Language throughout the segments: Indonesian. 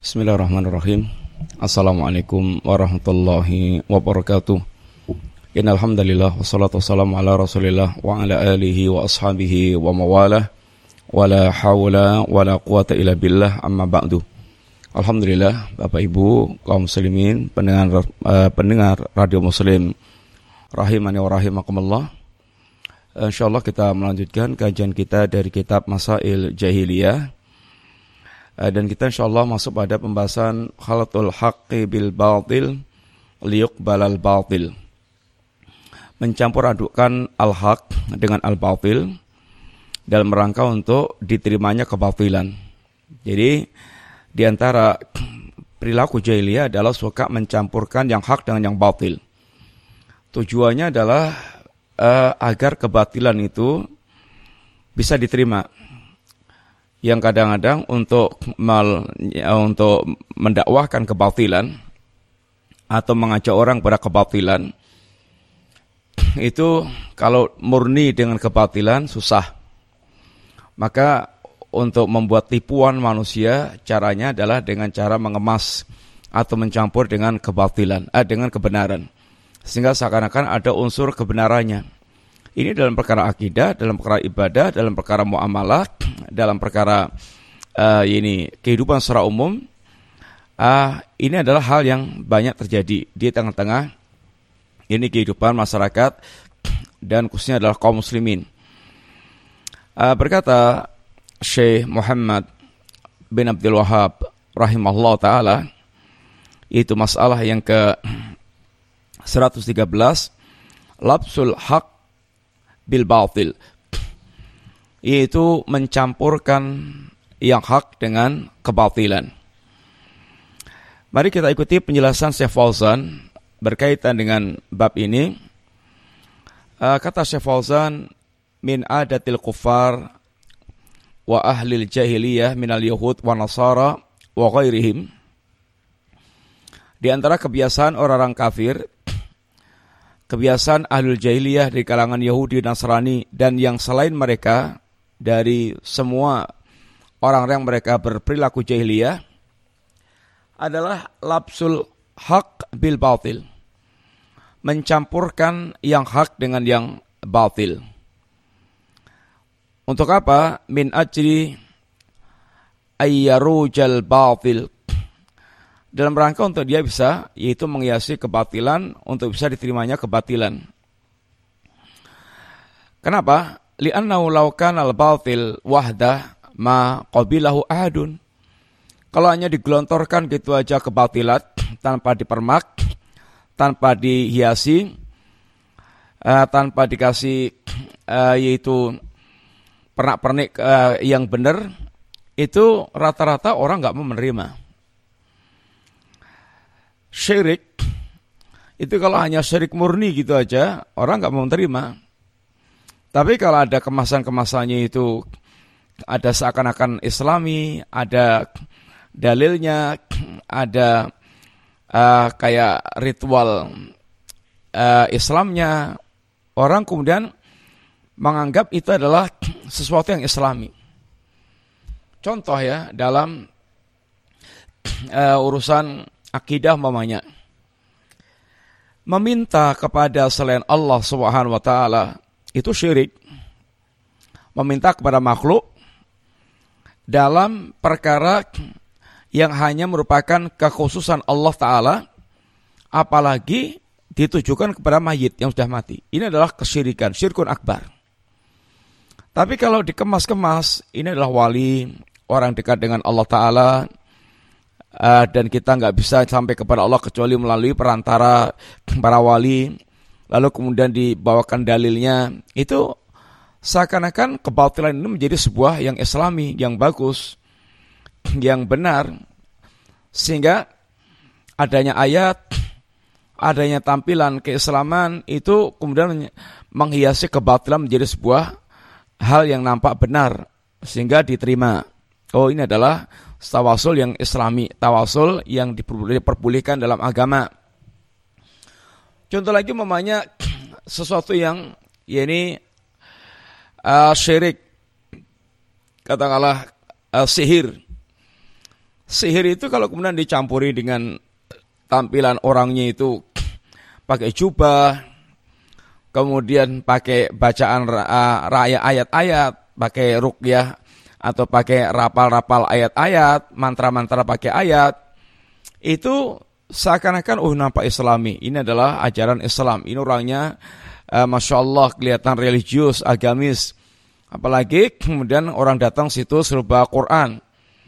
Bismillahirrahmanirrahim. Assalamualaikum warahmatullahi wabarakatuh. Innal hamdalillah wassalatu wassalamu ala Rasulillah wa ala alihi wa ashabihi wa mawalah. Wala haula wala quwata illa billah, amma ba'du. Alhamdulillah, Bapak Ibu kaum muslimin, pendengar Radio Muslim rahimani wa rahimakumullah. Insyaallah kita melanjutkan kajian kita dari kitab Masail Jahiliyah. Dan kita insyaallah masuk pada pembahasan khalatul haqqi bil batil liyuqbalal batil. Mencampur adukkan al-haq dengan al-batil dalam rangka untuk diterimanya kebatilan. Jadi di antara perilaku jahiliyah adalah suka mencampurkan yang hak dengan yang batil. Tujuannya adalah agar kebatilan itu bisa diterima. Yang kadang-kadang untuk mendakwahkan kebatilan atau mengajak orang pada kebatilan, itu kalau murni dengan kebatilan susah. Maka untuk membuat tipuan manusia, caranya adalah dengan cara mengemas atau mencampur dengan kebatilan, dengan kebenaran, sehingga seakan-akan ada unsur kebenarannya. Ini dalam perkara akidah, dalam perkara ibadah, dalam perkara muamalah, dalam perkara kehidupan secara umum. Ini adalah hal yang banyak terjadi di tengah-tengah ini kehidupan masyarakat dan khususnya adalah kaum muslimin. Berkata Syekh Muhammad bin Abdul Wahhab rahimahullah ta'ala, itu masalah yang ke 113, labsul haq bil batil, yaitu mencampurkan yang hak dengan kebatilan. Mari kita ikuti penjelasan Syekh Fauzan berkaitan dengan bab ini. Kata Syekh Fauzan, min adatil kuffar wa ahlil jahiliyah minal yahud wa nasara wa ghairihim. Di antara kebiasaan orang-orang kafir, kebiasaan ahlul jahiliyah di kalangan Yahudi, Nasrani, dan yang selain mereka dari semua orang yang mereka berperilaku jahiliyah, adalah labsul haq bil batil, mencampurkan yang hak dengan yang batil. Untuk apa? Min ajri ayyarujal batil, dalam rangka untuk dia bisa, yaitu menghiasi kebatilan untuk bisa diterimanya kebatilan. Kenapa? Li'annahu law kana al-batil wahdah ma qabilahu ahadun. Kalau hanya digelontorkan gitu aja kebatilan tanpa dipermak, tanpa dihiasi, tanpa dikasih yaitu pernak-pernik yang benar, itu rata-rata orang enggak mau menerima. Syirik itu kalau hanya syirik murni gitu aja, orang nggak mau terima. Tapi kalau ada kemasan-kemasannya itu ada seakan-akan Islami, ada dalilnya, ada kayak ritual Islamnya, orang kemudian menganggap itu adalah sesuatu yang Islami. Contoh ya, dalam urusan akidah mamanya, meminta kepada selain Allah Subhanahu wa taala itu syirik. Meminta kepada makhluk dalam perkara yang hanya merupakan kekhususan Allah taala, apalagi ditujukan kepada mayit yang sudah mati. Ini adalah kesyirikan, syirkun akbar. Tapi kalau dikemas-kemas, ini adalah wali, orang dekat dengan Allah taala, dan kita nggak bisa sampai kepada Allah kecuali melalui perantara para wali, lalu kemudian dibawakan dalilnya, itu seakan-akan kebatilan ini menjadi sebuah yang Islami, yang bagus, yang benar, sehingga adanya ayat, adanya tampilan keislaman itu kemudian menghiasi kebatilan menjadi sebuah hal yang nampak benar sehingga diterima. Oh, ini adalah tawasul yang Islami, tawasul yang diperbolehkan dalam agama. Contoh lagi mamanya sesuatu yang syirik, katakanlah sihir. Sihir itu kalau kemudian dicampuri dengan tampilan orangnya itu pakai jubah, kemudian pakai bacaan ayat-ayat, pakai ruqyah atau pakai rapal-rapal ayat-ayat, mantra-mantra pakai ayat, itu seakan-akan nampak islami. Ini adalah ajaran Islam. Ini orangnya Masya Allah kelihatan religius, agamis. Apalagi kemudian orang datang situ serba Quran.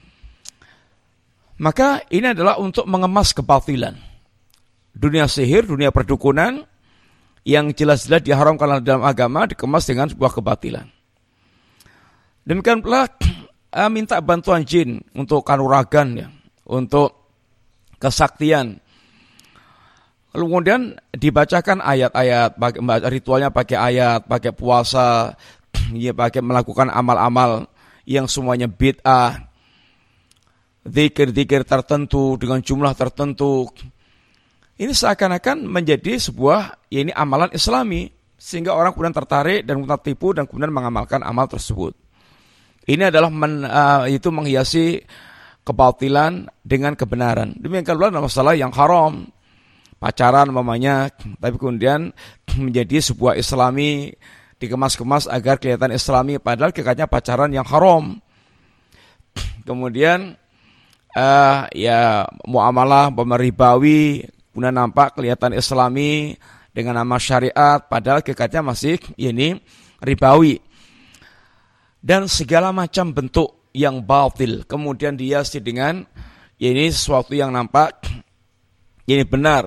Maka ini adalah untuk mengemas kebatilan. Dunia sihir, dunia perdukunan yang jelas-jelas diharamkan dalam agama dikemas dengan sebuah kebatilan. Demikian pula minta bantuan jin untuk kanuragan, ya, untuk kesaktian. Kemudian dibacakan ayat-ayat, ritualnya pakai ayat, pakai puasa, ya, pakai melakukan amal-amal yang semuanya bid'ah. Zikir-zikir tertentu dengan jumlah tertentu. Ini seakan-akan menjadi sebuah amalan Islami, sehingga orang kemudian tertarik dan tertipu dan kemudian mengamalkan amal tersebut. Ini adalah itu menghiasi kebatilan dengan kebenaran. Demikian pula masalah yang haram, pacaran mamanya, tapi kemudian menjadi sebuah Islami, dikemas-kemas agar kelihatan Islami, padahal hakikatnya pacaran yang haram. Kemudian muamalah ribawi, kemudian nampak kelihatan Islami dengan nama syariat, padahal hakikatnya masih ribawi. Dan segala macam bentuk yang batil kemudian dihiasi dengan sesuatu yang nampak benar.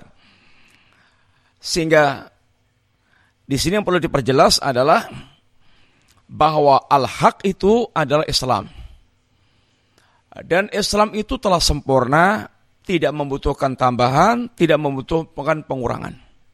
Sehingga di sini yang perlu diperjelas adalah bahwa al-haq itu adalah Islam. Dan Islam itu telah sempurna, tidak membutuhkan tambahan, tidak membutuhkan pengurangan.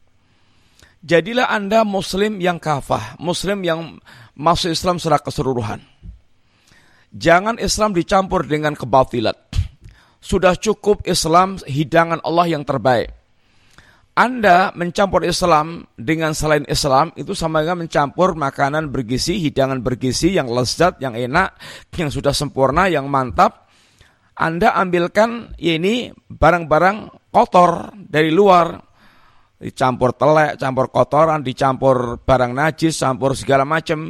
Jadilah Anda muslim yang kafah, muslim yang masuk Islam secara keseluruhan. Jangan Islam dicampur dengan kebatilan. Sudah cukup Islam hidangan Allah yang terbaik. Anda mencampur Islam dengan selain Islam, itu sama dengan mencampur makanan bergizi, hidangan bergizi yang lezat, yang enak, yang sudah sempurna, yang mantap. Anda ambilkan barang-barang kotor dari luar, dicampur telek, campur kotoran, dicampur barang najis, campur segala macam.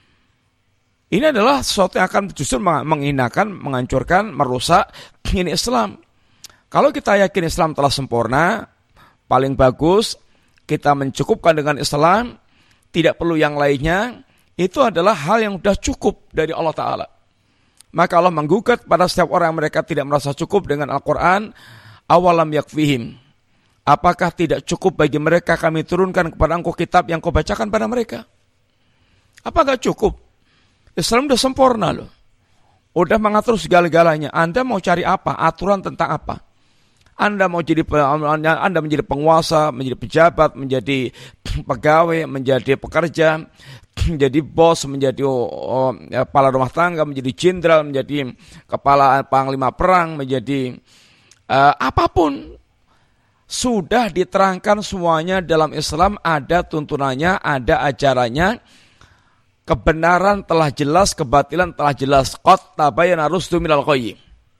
Ini adalah sesuatu yang akan justru menghinakan, menghancurkan, merusak Islam. Kalau kita yakin Islam telah sempurna, paling bagus, kita mencukupkan dengan Islam, tidak perlu yang lainnya, itu adalah hal yang sudah cukup dari Allah Ta'ala. Maka Allah menggugat pada setiap orang yang mereka tidak merasa cukup dengan Al-Quran, awalam yakfihim. Apakah tidak cukup bagi mereka kami turunkan kepada engkau kitab yang kau bacakan pada mereka? Apakah cukup? Islam sudah sempurna loh. Udah mengatur segala-galanya. Anda mau cari apa? Aturan tentang apa? Anda menjadi penguasa, menjadi pejabat, menjadi pegawai, menjadi pekerja, menjadi bos, menjadi kepala rumah tangga, menjadi jenderal, menjadi kepala panglima perang, menjadi apapun. Sudah diterangkan semuanya dalam Islam, ada tuntunannya, ada ajarannya. Kebenaran telah jelas, kebatilan telah jelas. Qad tabayyana rusdu minal ghayy.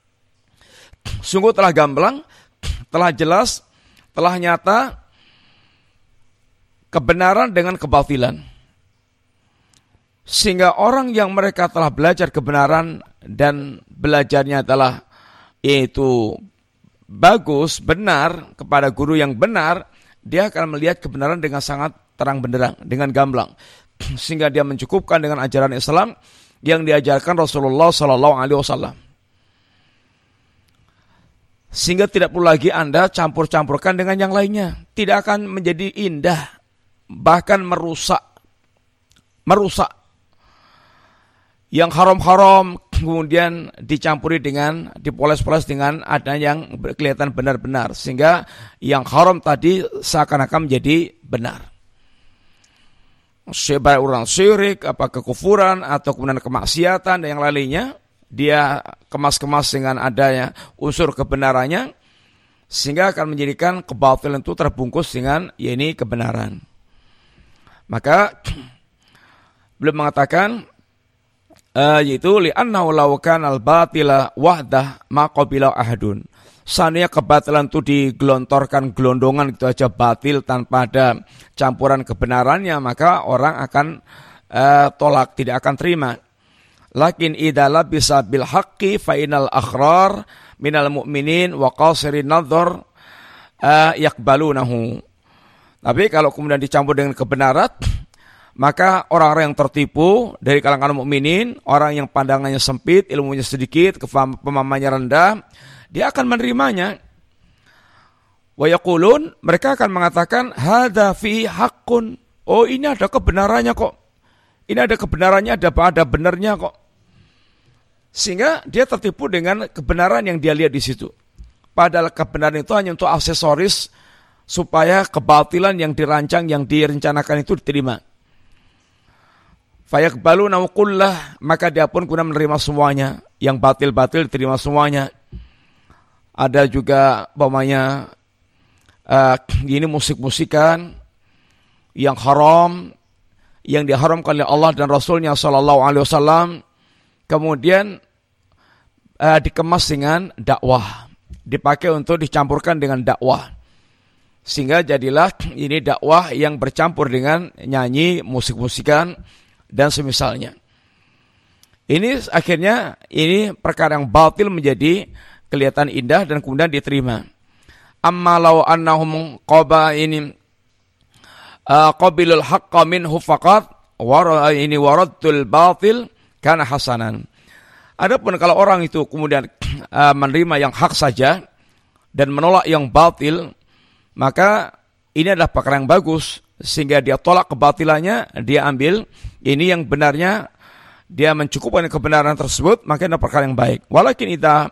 Sungguh telah gamblang, telah jelas, telah nyata kebenaran dengan kebatilan. Sehingga orang yang mereka telah belajar kebenaran dan belajarnya adalah yaitu bagus, benar, kepada guru yang benar, dia akan melihat kebenaran dengan sangat terang benderang, dengan gamblang. Sehingga dia mencukupkan dengan ajaran Islam yang diajarkan Rasulullah SAW. Sehingga tidak perlu lagi Anda campur-campurkan dengan yang lainnya. Tidak akan menjadi indah, bahkan merusak. Yang haram-haram kemudian dicampuri dengan, dipoles-poles dengan ada yang kelihatan benar-benar. Sehingga yang haram tadi seakan-akan menjadi benar. Sebaik orang syirik, kekufuran, atau kemudian kemaksiatan dan yang lainnya, dia kemas-kemas dengan adanya unsur kebenarannya, sehingga akan menjadikan kebatilan itu terbungkus dengan kebenaran. Maka beliau mengatakan yaitu li'annahu law kana al-batila wahdah ma qabila ahadun. Seandainya kebatilan itu digelontorkan gelondongan gitu aja batil tanpa ada campuran kebenarannya, maka orang akan tolak, tidak akan terima. Lakin idza labisa bil haqqi fa inal akhrar minal mu'minin wa qasirin nadhar yaqbalunahu. Tapi kalau kemudian dicampur dengan kebenaran, maka orang-orang yang tertipu dari kalangan mukminin, orang yang pandangannya sempit, ilmunya sedikit, pemahamannya rendah, dia akan menerimanya. Wa yaqulun, mereka akan mengatakan hadza fi haqqun. Oh, ini ada kebenarannya kok. Ini ada kebenarannya, ada benarnya kok. Sehingga dia tertipu dengan kebenaran yang dia lihat di situ. Padahal kebenaran itu hanya untuk aksesoris supaya kebatilan yang dirancang, yang direncanakan itu diterima. Fayaqbaluna kullah, maka dia pun guna menerima semuanya. Yang batil-batil diterima semuanya. Ada juga umpamanya ini musik-musikan yang haram, yang diharamkan oleh Allah dan Rasulnya Sallallahu Alaihi Wasallam, kemudian dikemas dengan dakwah, dipakai untuk dicampurkan dengan dakwah, sehingga jadilah ini dakwah yang bercampur dengan nyanyi, musik-musikan dan semisalnya. Ini akhirnya ini perkara yang batil menjadi kelihatan indah dan kemudian diterima. Amma law annahum qabilul haqqa minhu faqat waradul batil kana hasanan. Adapun kalau orang itu kemudian menerima yang hak saja dan menolak yang batil, maka ini adalah perkara yang bagus, sehingga dia tolak kebatilannya, dia ambil ini yang benarnya, dia mencukupkan kebenaran tersebut, maka ini adalah perkara yang baik. Walakin idza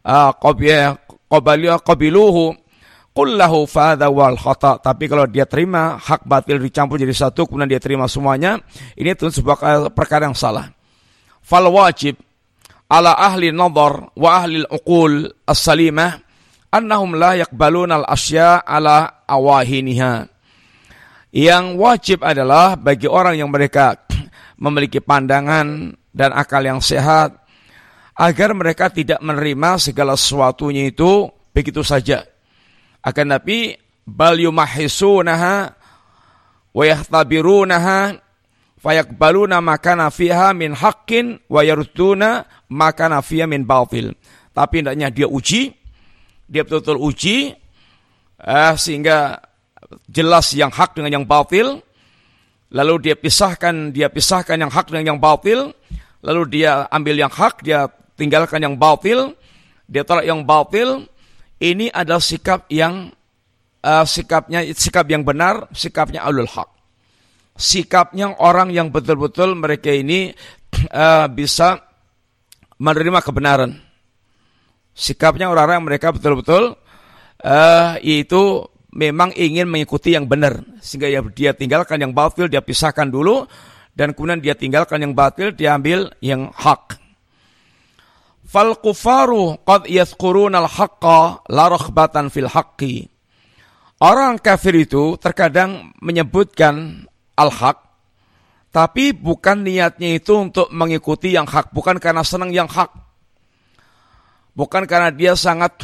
qabiluhu qullahu fadha wal khata. Tapi kalau dia terima hak batil dicampur jadi satu, kemudian dia terima semuanya, ini tentu sebuah perkara yang salah. Fal wajib ala ahli nadhar wa ahli al-uqul as-salimah annahum la yaqbaluna al-asya ala awahiniha. Yang wajib adalah bagi orang yang mereka memiliki pandangan dan akal yang sehat, agar mereka tidak menerima segala sesuatunya itu begitu saja. Akan tapi bal yumahisunaha wa yahtabirunaha fayaqbaluna ma kana fiha min haqqin wa yarudduna ma kana fiha min batil. Tapi hendaknya dia uji, dia betul-betul uji sehingga jelas yang hak dengan yang batil, lalu dia pisahkan yang hak dengan yang batil, lalu dia ambil yang hak, dia tinggalkan yang batil, dia tolak yang batil. Ini adalah sikap yang sikap yang benar, sikapnya ahlul haq. Sikapnya orang yang betul-betul mereka ini bisa menerima kebenaran. Sikapnya orang-orang yang mereka betul-betul itu memang ingin mengikuti yang benar, sehingga dia tinggalkan yang batil, dia pisahkan dulu, dan kemudian dia tinggalkan yang batil, dia ambil yang hak. Fal kufaru qad yadhkuruna al-haqqa la raghbatan fil haqqi. Orang kafir itu terkadang menyebutkan al-haq, tapi bukan niatnya itu untuk mengikuti yang hak, bukan karena senang yang hak, bukan karena dia sangat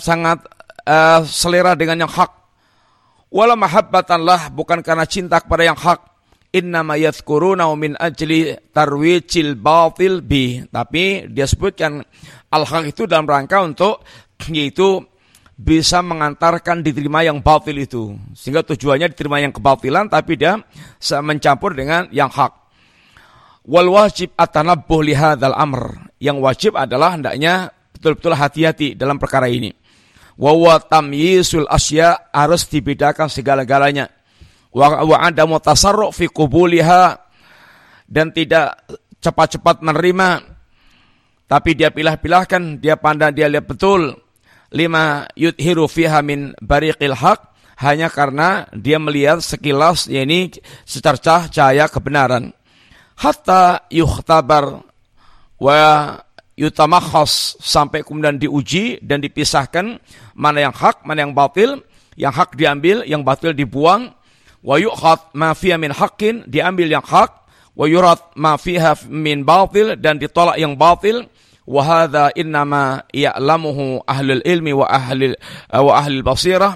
selera dengan yang hak, wala mahabbatan lah, bukan karena cinta kepada yang hak. Innama yadhkuruna min ajli tarwijil batil bi. Tapi dia sebutkan al-haq itu dalam rangka untuk yaitu bisa mengantarkan diterima yang batil itu, sehingga tujuannya diterima yang kebatilan, tapi dia mencampur dengan yang hak. Wal wajib atanabbuh li hadzal amr. Yang wajib adalah hendaknya betul-betul hati-hati dalam perkara ini. Wa huwa tamyisul asya, harus dibedakan segala-galanya. Wa adamu tasarru' fi qubuliha, dan tidak cepat-cepat menerima, tapi dia pilah-pilahkan, dia pandang, dia lihat betul. Lima yudhiru fiha min bariqil haq, hanya karena dia melihat sekilas, yakni secercah cahaya kebenaran. Hatta yukhtabar wa yutamakhas, sampai kemudian diuji dan dipisahkan mana yang hak, mana yang batil. Yang hak diambil, yang batil dibuang. Wa yu'khad ma fiya min haqqin, diambil yang hak. wa yurad ma fiha min batil, dan ditolak yang batil. Wa hadza innama ya'lamuhu ahlul ilmi wa ahlul basirah.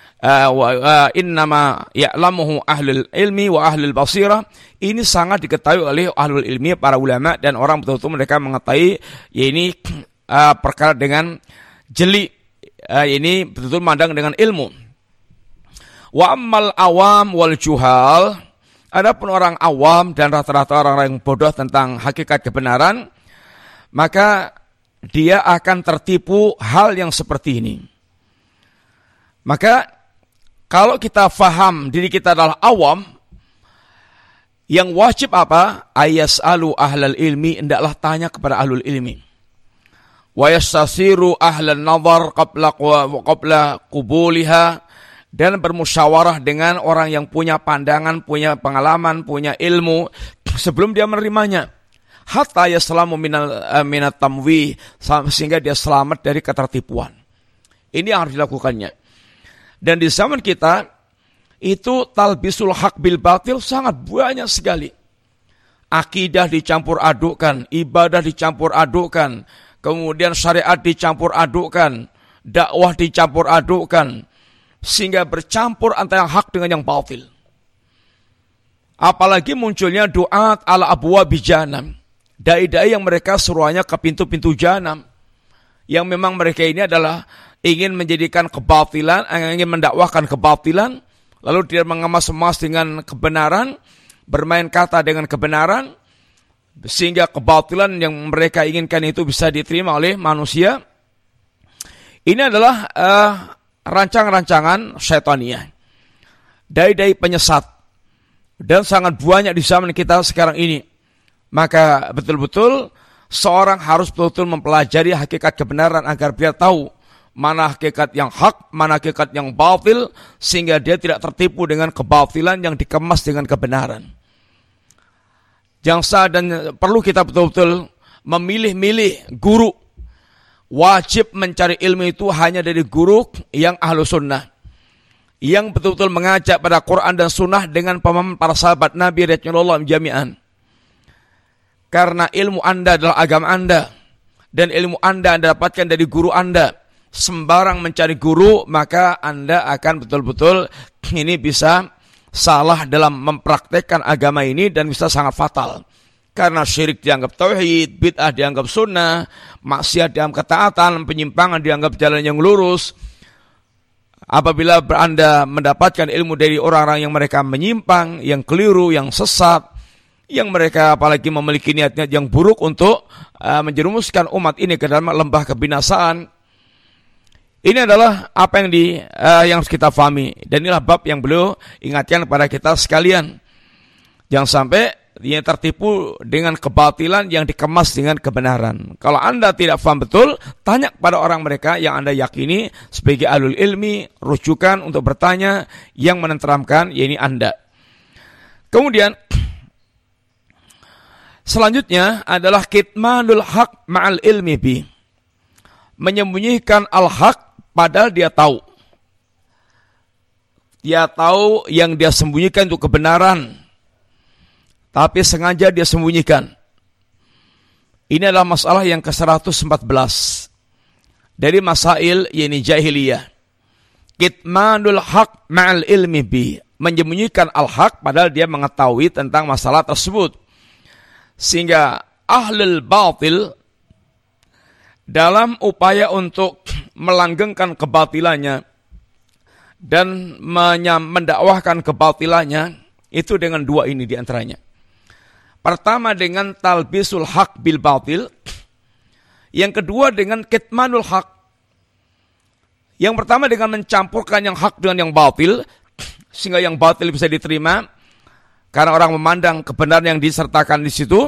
Innama ya'lamuhu ahlul ilmi wa ahlul basirah. Ini sangat diketahui oleh ahlul ilmi, para ulama, dan orang betul-betul mereka mengetahui ini perkara dengan jeli, ini betul-betul memandang dengan ilmu. Wa ammal awam wal juhal, adapun orang awam dan rata-rata orang yang bodoh tentang hakikat kebenaran, maka dia akan tertipu hal yang seperti ini. Maka kalau kita faham diri kita adalah awam, yang wajib apa? Ayas'alu ahlal ilmi, hendaklah tanya kepada ahlul ilmi. Wa yastasiru ahlan nazar qabla qubuliha, dan bermusyawarah dengan orang yang punya pandangan, punya pengalaman, punya ilmu sebelum dia menerimanya. Hatta yaslamu minat tamwih, sehingga dia selamat dari ketertipuan. Ini yang harus dilakukannya. Dan di zaman kita itu talbisul haq bil batil sangat banyak sekali. Akidah dicampur adukkan, ibadah dicampur adukkan, kemudian syariat dicampur adukkan, dakwah dicampur adukkan, sehingga bercampur antara yang hak dengan yang batil. Apalagi munculnya duat ala abwabi jahanam, dai-dai yang mereka seruannya ke pintu-pintu jahanam, yang memang mereka ini adalah ingin menjadikan kebatilan, ingin mendakwahkan kebatilan, lalu dia mengemas-emas dengan kebenaran, bermain kata dengan kebenaran, sehingga kebatilan yang mereka inginkan itu bisa diterima oleh manusia. Ini adalah rancangan-rancangan syaitaniyah, dai-dai penyesat, dan sangat banyak di zaman kita sekarang ini. Maka betul-betul seorang harus betul-betul mempelajari hakikat kebenaran agar dia tahu mana hakikat yang hak, mana hakikat yang batil, sehingga dia tidak tertipu dengan kebatilan yang dikemas dengan kebenaran. Dan perlu kita betul-betul memilih-milih guru. Wajib mencari ilmu itu hanya dari guru yang ahlu sunnah, yang betul-betul mengajak pada Quran dan sunnah dengan pemahaman para sahabat Nabi radhiyallahu anhum jami'an. Karena ilmu Anda adalah agama Anda, dan ilmu Anda dapatkan dari guru Anda. Sembarang mencari guru, maka Anda akan betul-betul ini bisa salah dalam mempraktekkan agama ini, dan bisa sangat fatal. Karena syirik dianggap tauhid, bid'ah dianggap sunnah, maksiat dianggap ketaatan, penyimpangan dianggap jalan yang lurus. Apabila Anda mendapatkan ilmu dari orang-orang yang mereka menyimpang, yang keliru, yang sesat, yang mereka apalagi memiliki niat-niat yang buruk untuk menjerumuskan umat ini ke dalam lembah kebinasaan, ini adalah apa yang harus kita pahami. Dan inilah bab yang beliau ingatkan kepada kita sekalian. Jangan sampai dia tertipu dengan kebatilan yang dikemas dengan kebenaran. Kalau Anda tidak paham betul, tanya kepada orang mereka yang Anda yakini sebagai ahlul ilmi, rujukan untuk bertanya yang menenteramkan, yaitu Anda. Kemudian selanjutnya adalah kitmanul haq ma'al ilmi bi. Menyembunyikan al-haq padahal dia tahu. Dia tahu yang dia sembunyikan itu kebenaran, tapi sengaja dia sembunyikan. Ini adalah masalah yang ke-114 dari masail yaitu jahiliyah. Kitmanul haq ma'al ilmi bi. Menyembunyikan al-haq padahal dia mengetahui tentang masalah tersebut. Sehingga ahlul batil dalam upaya untuk melanggengkan kebatilannya dan mendakwahkan kebatilannya itu dengan dua ini diantaranya. Pertama dengan talbisul haq bil batil, yang kedua dengan kitmanul haq. Yang pertama dengan mencampurkan yang hak dengan yang batil, sehingga yang batil bisa diterima karena orang memandang kebenaran yang disertakan di situ.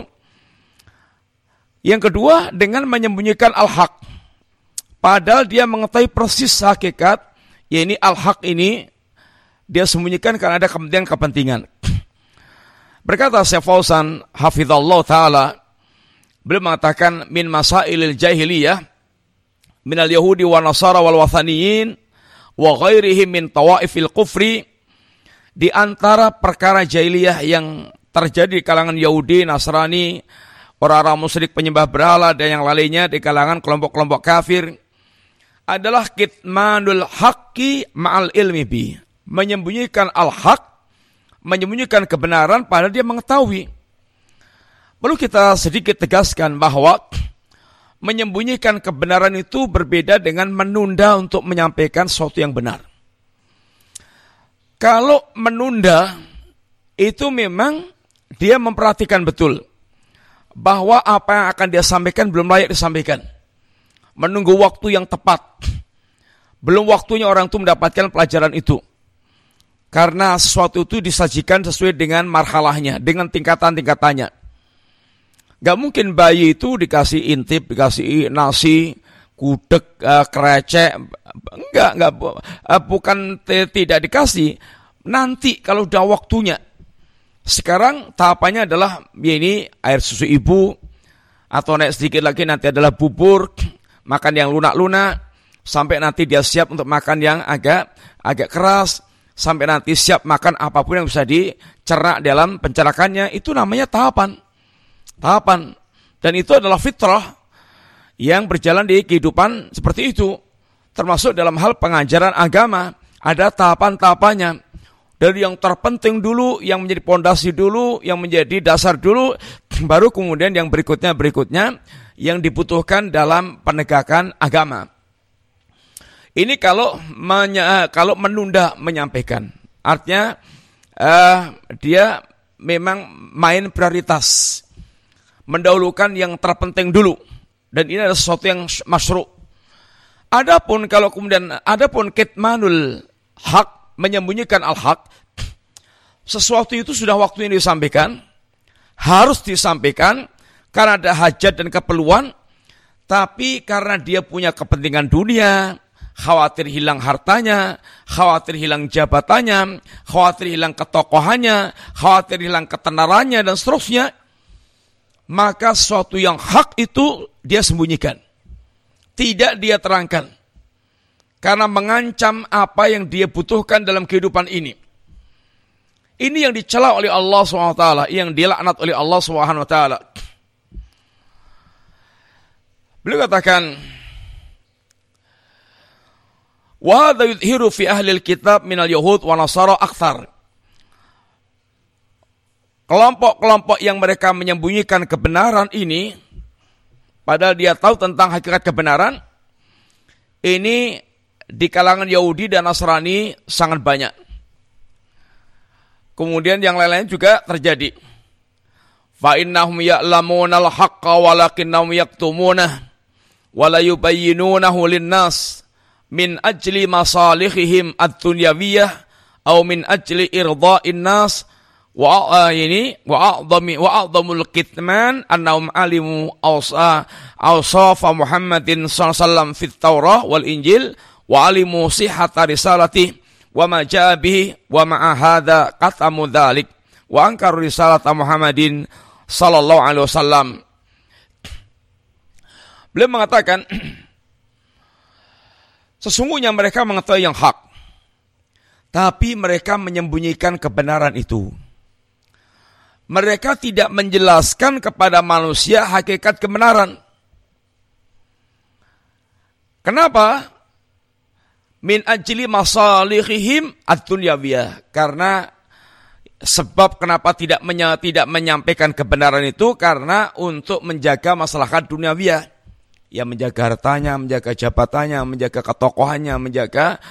Yang kedua dengan menyembunyikan al-haq, padahal dia mengetahui persis hakikat, yaitu al-haq ini dia sembunyikan karena ada kepentingan. Berkata Syekh Fauzan hafizallahu taala, beliau mengatakan min masailil jahiliyah minal yahudi wa nasara wal wathaniyin wa ghairihim min tawaifil kufri, di antara perkara jahiliyah yang terjadi di kalangan Yahudi, Nasrani, orang-orang musyrik penyembah berhala dan yang lainnya di kalangan kelompok-kelompok kafir adalah kitmanul haqqi ma'al ilmi bi, menyembunyikan al-haq, menyembunyikan kebenaran padahal dia mengetahui. Perlu kita sedikit tegaskan bahwa menyembunyikan kebenaran itu berbeda dengan menunda untuk menyampaikan sesuatu yang benar. Kalau menunda itu memang dia memperhatikan betul bahwa apa yang akan dia sampaikan belum layak disampaikan. Menunggu waktu yang tepat. Belum waktunya orang itu mendapatkan pelajaran itu. Karena sesuatu itu disajikan sesuai dengan marhalahnya, dengan tingkatan-tingkatannya. Gak mungkin bayi itu dikasih intip, dikasih nasi, gudeg, krecek. Enggak, bukan tidak dikasih. Nanti kalau udah waktunya. Sekarang tahapannya adalah ini air susu ibu, atau naik sedikit lagi nanti adalah bubur, makan yang lunak-lunak, sampai nanti dia siap untuk makan yang agak keras, sampai nanti siap makan apapun yang bisa dicerna dalam pencernaan. Itu namanya tahapan. Dan itu adalah fitrah yang berjalan di kehidupan seperti itu. Termasuk dalam hal pengajaran agama, ada tahapan-tahapannya. Dari yang terpenting dulu, yang menjadi pondasi dulu, yang menjadi dasar dulu, baru kemudian yang berikutnya yang dibutuhkan dalam penegakan agama. Ini kalau menunda menyampaikan, artinya dia memang main prioritas, mendahulukan yang terpenting dulu, dan ini adalah sesuatu yang masyru'. Adapun kitmanul haq, menyembunyikan al-haq, sesuatu itu sudah waktunya disampaikan, harus disampaikan karena ada hajat dan keperluan, tapi karena dia punya kepentingan dunia, khawatir hilang hartanya, khawatir hilang jabatannya, khawatir hilang ketokohannya, khawatir hilang ketenarannya dan seterusnya, maka sesuatu yang hak itu dia sembunyikan, tidak dia terangkan. Karena mengancam apa yang dia butuhkan dalam kehidupan ini. Ini yang dicela oleh Allah SWT, yang dilaknat oleh Allah SWT. Beliau katakan, wa hadza yudhiru fi ahli alkitab minal yahud wa nasara akthar. Kelompok-kelompok yang mereka menyembunyikan kebenaran ini, padahal dia tahu tentang hakikat kebenaran, ini di kalangan Yahudi dan Nasrani sangat banyak. Kemudian yang lain-lain juga terjadi. Fa innahum ya'lamuna al-haqqa walakinnahum yaktumunah wa la yubayyinunahu lin-nas min ajli masalihihim ad-dunyawiyah aw min ajli irda'in nas wa a'dhamul kitman annahum alimu awsafa Muhammadin sallallahu alaihi wasallam fit Taurah wal Injil wa alimu sihhata risalati wa ma jaa bihi wa ma'a hadza qatamu dzalik wa ankaru risalata Muhammadin sallallahu alaihi wasallam. Beliau mengatakan sesungguhnya mereka mengetahui yang hak, tapi mereka menyembunyikan kebenaran itu. Mereka tidak menjelaskan kepada manusia hakikat kebenaran. Kenapa? Min ajli masalihihim ad-dunyawiyah. Karena sebab kenapa tidak menyampaikan kebenaran itu karena untuk menjaga maslahat dunyawiyah. Ya menjaga hartanya, menjaga jabatannya, menjaga ketokohannya, menjaga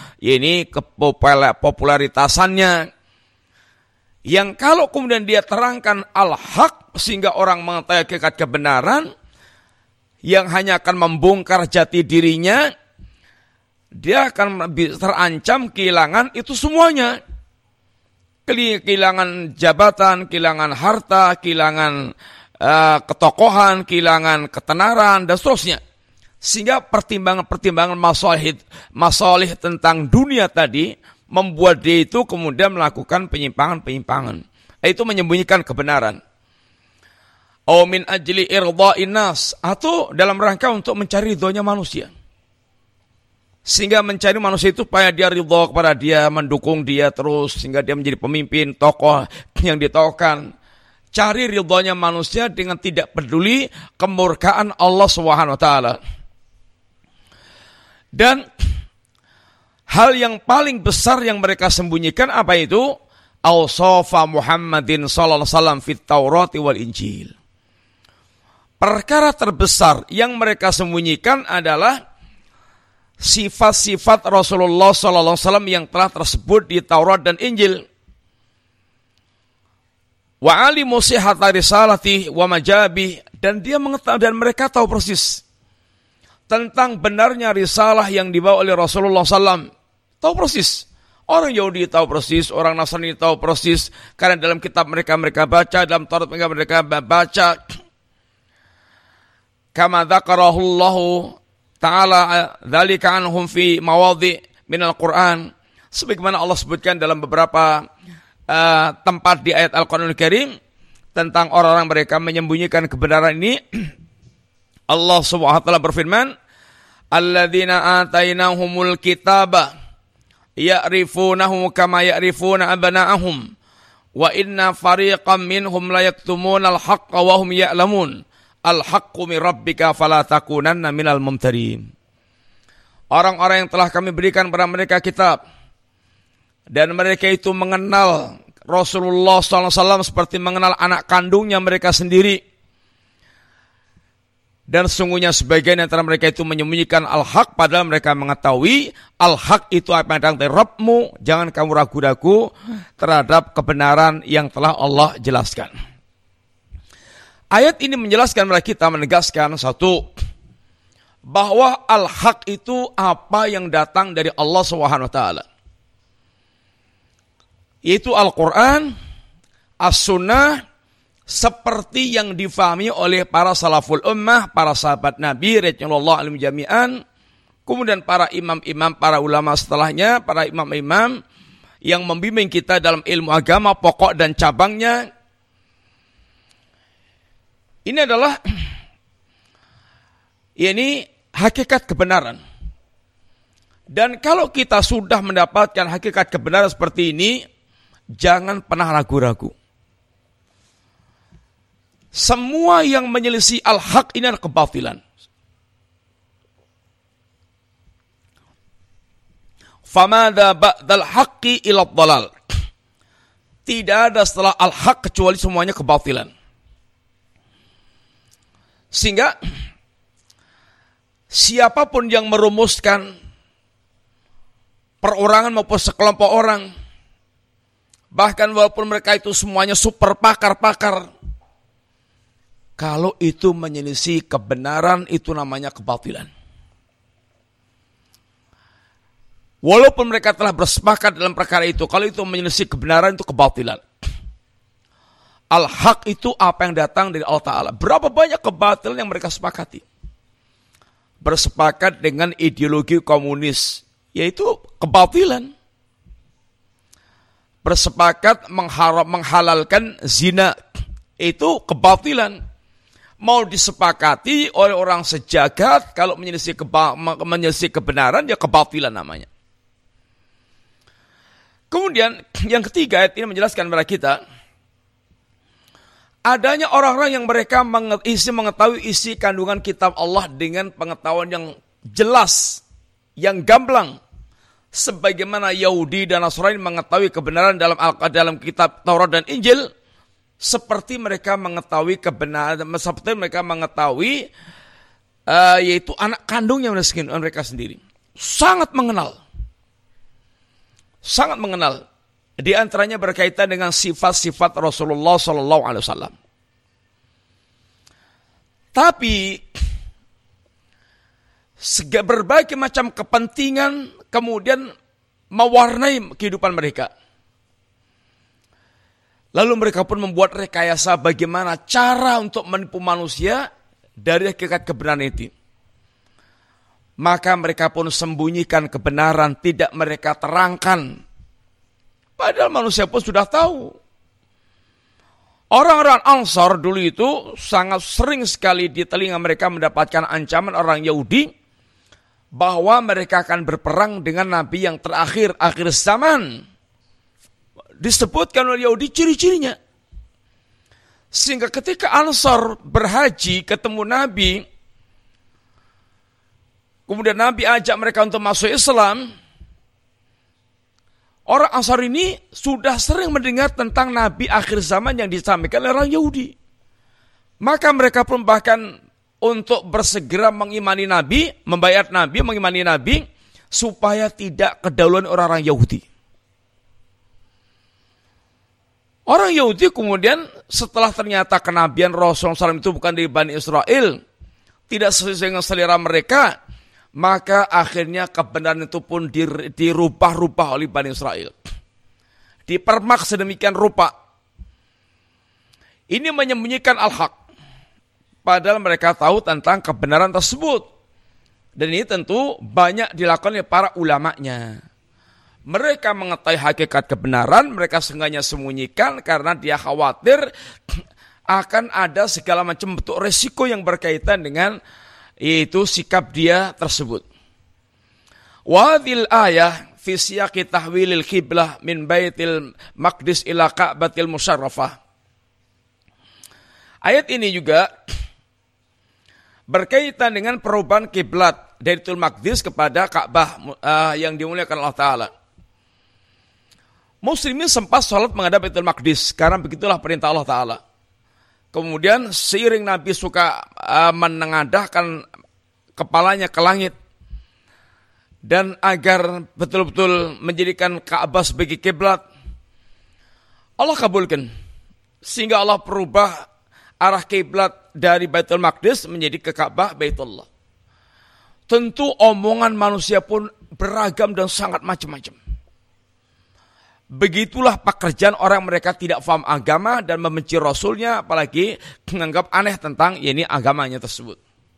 kepopularitasannya. Yang kalau kemudian dia terangkan al-haq sehingga orang mengetahui hakikat kebenaran yang hanya akan membongkar jati dirinya, dia akan terancam kehilangan itu semuanya. Kehilangan jabatan, kehilangan harta, kehilangan ketokohan, kehilangan ketenaran, dan seterusnya. Sehingga pertimbangan-pertimbangan masalih tentang dunia tadi membuat dia itu kemudian melakukan penyimpangan-penyimpangan. Itu menyembunyikan kebenaran. Au min ajli irda'in nas, atau dalam rangka untuk mencari ridhonya manusia. Sehingga mencari manusia itu supaya dia ridho kepada dia, mendukung dia terus, sehingga dia menjadi pemimpin, tokoh yang ditokohkan. cari ridhonya manusia dengan tidak peduli kemurkaan Allah Subhanahu wa taala. Dan hal yang paling besar yang mereka sembunyikan apa itu? Awsafa Muhammadin sallallahu alaihi wasallam fit Taurati wal Injil. Perkara terbesar yang mereka sembunyikan adalah sifat-sifat Rasulullah sallallahu alaihi wasallam yang telah tersebut di Taurat dan Injil. Wa alimu sihhata risalati wa majabih, dan dia mengetahui dan mereka tahu persis tentang benarnya risalah yang dibawa oleh Rasulullah SAW. Tahu persis. Orang Yahudi tahu persis, orang Nasrani tahu persis, karena dalam kitab mereka baca, dalam Taurat mereka baca. Kama dzakarahullahu ta'ala dzalika anhum fi mawadhi' minal Qur'an. Sebagaimana Allah sebutkan dalam beberapa tempat di ayat Al-Quranul Karim tentang orang-orang mereka menyembunyikan kebenaran ini. Allah Subhanahu wa taala berfirman, "Alladzina atainahumul kitaba ya'rifunahu kama ya'rifuna abna'ahum wa inna fariqam minhum la yaktumuna al-haqqa wa hum ya'lamun al-haqqu min rabbika fala takunanna minal mumtarin." Orang-orang yang telah kami berikan kepada mereka kitab, dan mereka itu mengenal Rasulullah SAW seperti mengenal anak kandungnya mereka sendiri. Dan sungguhnya sebagian antara mereka itu menyembunyikan al-haq, padahal mereka mengetahui al-haq itu apa yang datang dari Rabbmu. Jangan kamu ragu-ragu terhadap kebenaran yang telah Allah jelaskan. Ayat ini menjelaskan kepada kita, menegaskan satu, bahwa al-haq itu apa yang datang dari Allah SWT, yaitu Al-Quran, As-Sunnah, seperti yang difahami oleh para salaful ummah, para sahabat Nabi radhiyallahu anhum jami'an, kemudian para imam-imam, para ulama setelahnya, para imam-imam yang membimbing kita dalam ilmu agama, pokok dan cabangnya. Ini adalah hakikat kebenaran. Dan kalau kita sudah mendapatkan hakikat kebenaran seperti ini, jangan pernah ragu-ragu. Semua yang menyelisih al-haq ini adalah kebatilan. Famada ba'dal haqqi ila dhalal. Tidak ada setelah al-haq kecuali semuanya kebatilan. Sehingga siapapun yang merumuskan perorangan maupun sekelompok orang, bahkan walaupun mereka itu semuanya super pakar-pakar, kalau itu menyelisih kebenaran, itu namanya kebatilan. Walaupun mereka telah bersepakat dalam perkara itu, kalau itu menyelisih kebenaran, itu kebatilan. Al-haq itu apa yang datang dari Allah Ta'ala. Berapa banyak kebatilan yang mereka sepakati? Bersepakat dengan ideologi komunis, yaitu kebatilan. Bersepakat menghalalkan zina, itu kebatilan. Mau disepakati oleh orang sejagat, kalau menyelisih kebenaran, ya kebatilan namanya. Kemudian yang ketiga, ayat ini menjelaskan kepada kita, adanya orang-orang yang mereka mengetahui isi kandungan kitab Allah dengan pengetahuan yang jelas, yang gamblang. Sebagaimana Yahudi dan Nasrani mengetahui kebenaran dalam kitab Taurat dan Injil, seperti mereka mengetahui kebenaran, seperti mereka mengetahui yaitu anak kandungnya mereka sendiri. Sangat mengenal. Sangat mengenal. Di antaranya berkaitan dengan sifat-sifat Rasulullah SAW. Tapi berbagai macam kepentingan kemudian mewarnai kehidupan mereka. Lalu mereka pun membuat rekayasa bagaimana cara untuk menipu manusia dari hakikat kebenaran itu. Maka mereka pun sembunyikan kebenaran, tidak mereka terangkan. Padahal manusia pun sudah tahu. Orang-orang Ansar dulu itu sangat sering sekali di telinga mereka mendapatkan ancaman orang Yahudi bahwa mereka akan berperang dengan Nabi yang terakhir, akhir zaman. Disebutkan oleh Yahudi ciri-cirinya. Sehingga ketika Ansar berhaji ketemu Nabi, kemudian Nabi ajak mereka untuk masuk Islam, orang Ansar ini sudah sering mendengar tentang Nabi akhir zaman yang disampaikan oleh orang Yahudi. Maka mereka pun bahkan untuk bersegera mengimani Nabi, membayar Nabi, mengimani Nabi, supaya tidak kedahuluan orang-orang Yahudi. Orang Yahudi kemudian setelah ternyata kenabian Rasulullah SAW itu bukan dari Bani Israel, tidak sesuai dengan selera mereka, maka akhirnya kebenaran itu pun dirubah-rubah oleh Bani Israel. Dipermak sedemikian rupa. Ini menyembunyikan al-haq. Padahal mereka tahu tentang kebenaran tersebut. Dan ini tentu banyak dilakukan oleh para ulamanya. Mereka mengetahui hakikat kebenaran, mereka sengaja sembunyikan karena dia khawatir akan ada segala macam bentuk resiko yang berkaitan dengan yaitu sikap dia tersebut. Wadhil ayah fi siyaqi tahwilil qiblah min baitil maqdis ila ka'batil musyarrafah. Ayat ini juga berkaitan dengan perubahan kiblat dari Baitul Maqdis kepada Ka'bah yang dimuliakan Allah Ta'ala. Muslimin sempat sholat menghadap Baitul Maqdis karena begitulah perintah Allah Ta'ala. Kemudian seiring Nabi suka menengadahkan kepalanya ke langit dan agar betul-betul menjadikan Ka'bah sebagai kiblat, Allah kabulkan sehingga Allah perubah arah kiblat dari Baitul Maqdis menjadi ke Ka'bah Baitullah. Tentu omongan manusia pun beragam dan sangat macam-macam. Begitulah pekerjaan orang mereka tidak paham agama dan membenci Rasulnya, apalagi menganggap aneh tentang ini agamanya tersebut.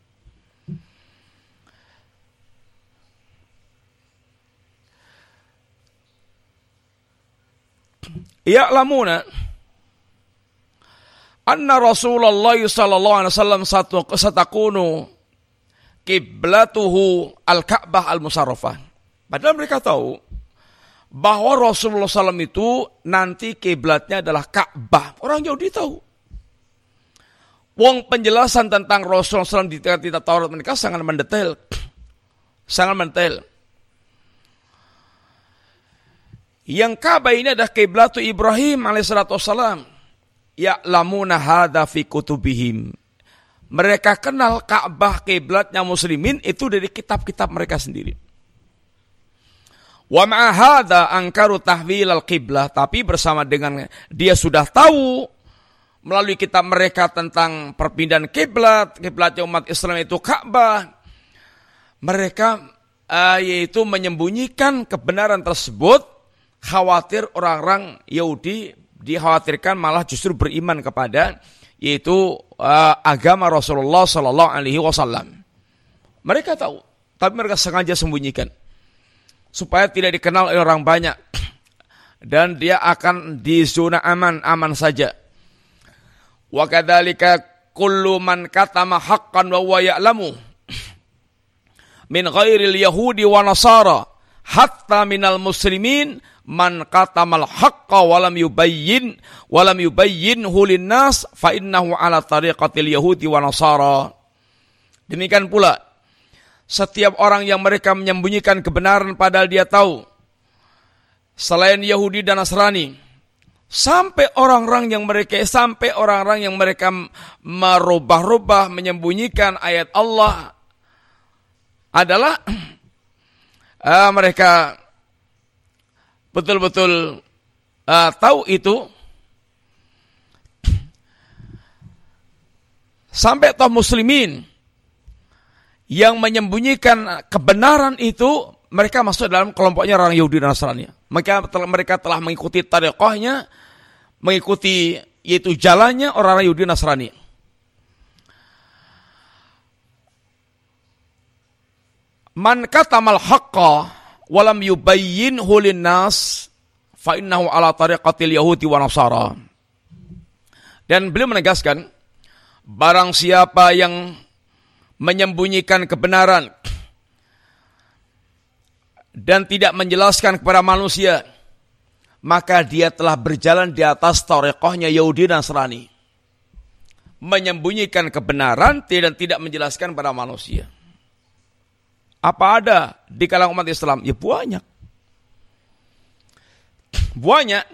Ya'lamuna anna Rasulullah sallallahu alaihi wasallam satakunu kiblatuhu al-Ka'bah al-Musarrafah. Padahal mereka tahu bahwa Rasulullah SAW itu nanti kiblatnya adalah Ka'bah. Orang Yahudi tahu. Wong penjelasan tentang Rasulullah SAW di kitab Taurat mereka sangat mendetail. Sangat mendetail. Yang Ka'bah ini adalah kiblatu Ibrahim alaihissalam. Ya'lamuna hadza fi kutubihim. Mereka kenal Ka'bah kiblatnya muslimin itu dari kitab-kitab mereka sendiri. Wa ma'a hadza angkaru tahwil al-qiblah, tapi bersama dengan dia sudah tahu melalui kitab mereka tentang perpindahan kiblatnya umat Islam itu Ka'bah. Mereka yaitu menyembunyikan kebenaran tersebut, khawatir orang-orang Yahudi dikhawatirkan malah justru beriman kepada yaitu agama Rasulullah sallallahu alaihi wasallam. Mereka tahu, tapi mereka sengaja sembunyikan supaya tidak dikenal oleh orang banyak dan dia akan di zona aman saja. Wa kadzalika kullu man katama haqqan wa huwa ya'lamu min ghairil yahudi wa nasara hatta minal muslimin man katamal haqqa walam yubayyin hulinnas fa innahu ala tariqatil yahudi wa nasara. Demikian pula setiap orang yang mereka menyembunyikan kebenaran padahal dia tahu, selain Yahudi dan Nasrani, sampai orang-orang yang mereka merubah-rubah menyembunyikan ayat Allah adalah mereka betul-betul tahu itu, sampai toh muslimin yang menyembunyikan kebenaran itu mereka masuk dalam kelompoknya orang Yahudi dan Nasrani. Mereka telah mengikuti tariqahnya, mengikuti yaitu jalannya orang-orang Yahudi dan Nasrani. Man katamal haqqa walam yubayyinhu linnas fa innahu ala tariqatil yahudi wa nasara. Dan beliau menegaskan, barang siapa yang menyembunyikan kebenaran dan tidak menjelaskan kepada manusia, maka dia telah berjalan di atas tariqahnya Yahudi dan Nasrani. menyembunyikan kebenaran dan tidak menjelaskan pada manusia. Apa ada di kalangan umat Islam? Ya banyak. Banyak.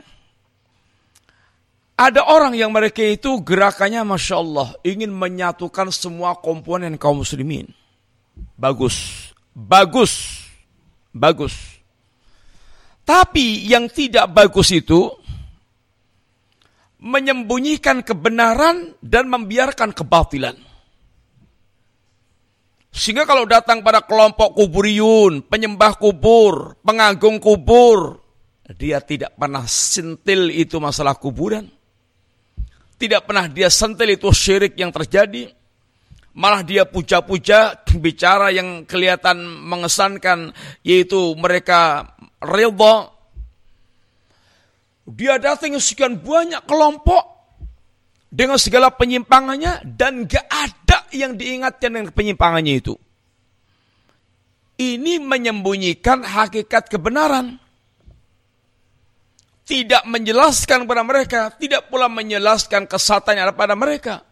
Ada orang yang mereka itu gerakannya Masya Allah, ingin menyatukan semua komponen kaum muslimin. Bagus. Bagus. Bagus. Tapi yang tidak bagus itu menyembunyikan kebenaran dan membiarkan kebatilan. Sehingga kalau datang pada kelompok kuburiyun, penyembah kubur, pengagung kubur, dia tidak pernah sentil itu masalah kuburan. Tidak pernah dia sentil itu syirik yang terjadi. Malah dia puja-puja, bicara yang kelihatan mengesankan, yaitu mereka ridha. Dia datang sekian banyak kelompok dengan segala penyimpangannya dan gak ada yang diingatkan dengan penyimpangannya itu. Ini menyembunyikan hakikat kebenaran. Tidak menjelaskan kepada mereka, tidak pula menjelaskan kesatuan yang ada pada mereka.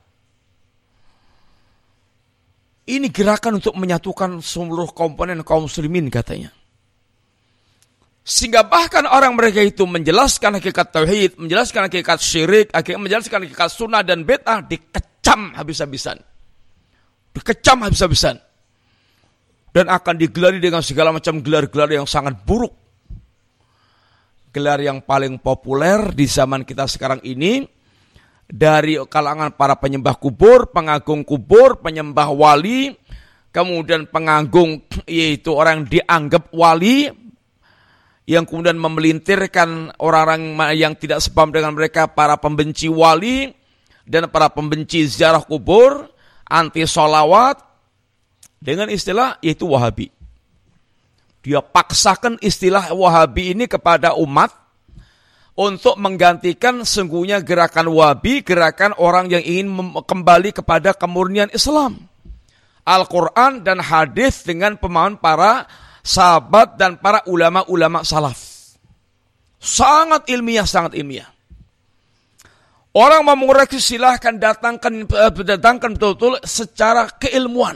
Ini gerakan untuk menyatukan seluruh komponen kaum muslimin katanya. Sehingga bahkan orang mereka itu menjelaskan hakikat tauhid, menjelaskan hakikat syirik, menjelaskan hakikat sunnah dan bid'ah, dikecam habis-habisan. Dikecam habis-habisan. Dan akan digelari dengan segala macam gelar-gelar yang sangat buruk. Gelar yang paling populer di zaman kita sekarang ini, dari kalangan para penyembah kubur, pengagung kubur, penyembah wali, kemudian pengagung yaitu orang dianggap wali, yang kemudian memelintirkan orang-orang yang tidak sepaham dengan mereka, para pembenci wali dan para pembenci ziarah kubur, anti sholawat, dengan istilah yaitu Wahabi. Dia paksakan istilah Wahabi ini kepada umat untuk menggantikan sungguhnya gerakan Wahabi, gerakan orang yang ingin kembali kepada kemurnian Islam. Al-Quran dan hadis dengan pemahaman para sahabat dan para ulama-ulama salaf. Sangat ilmiah, sangat ilmiah. Orang mau mengoreksi silahkan datangkan betul-betul secara keilmuan.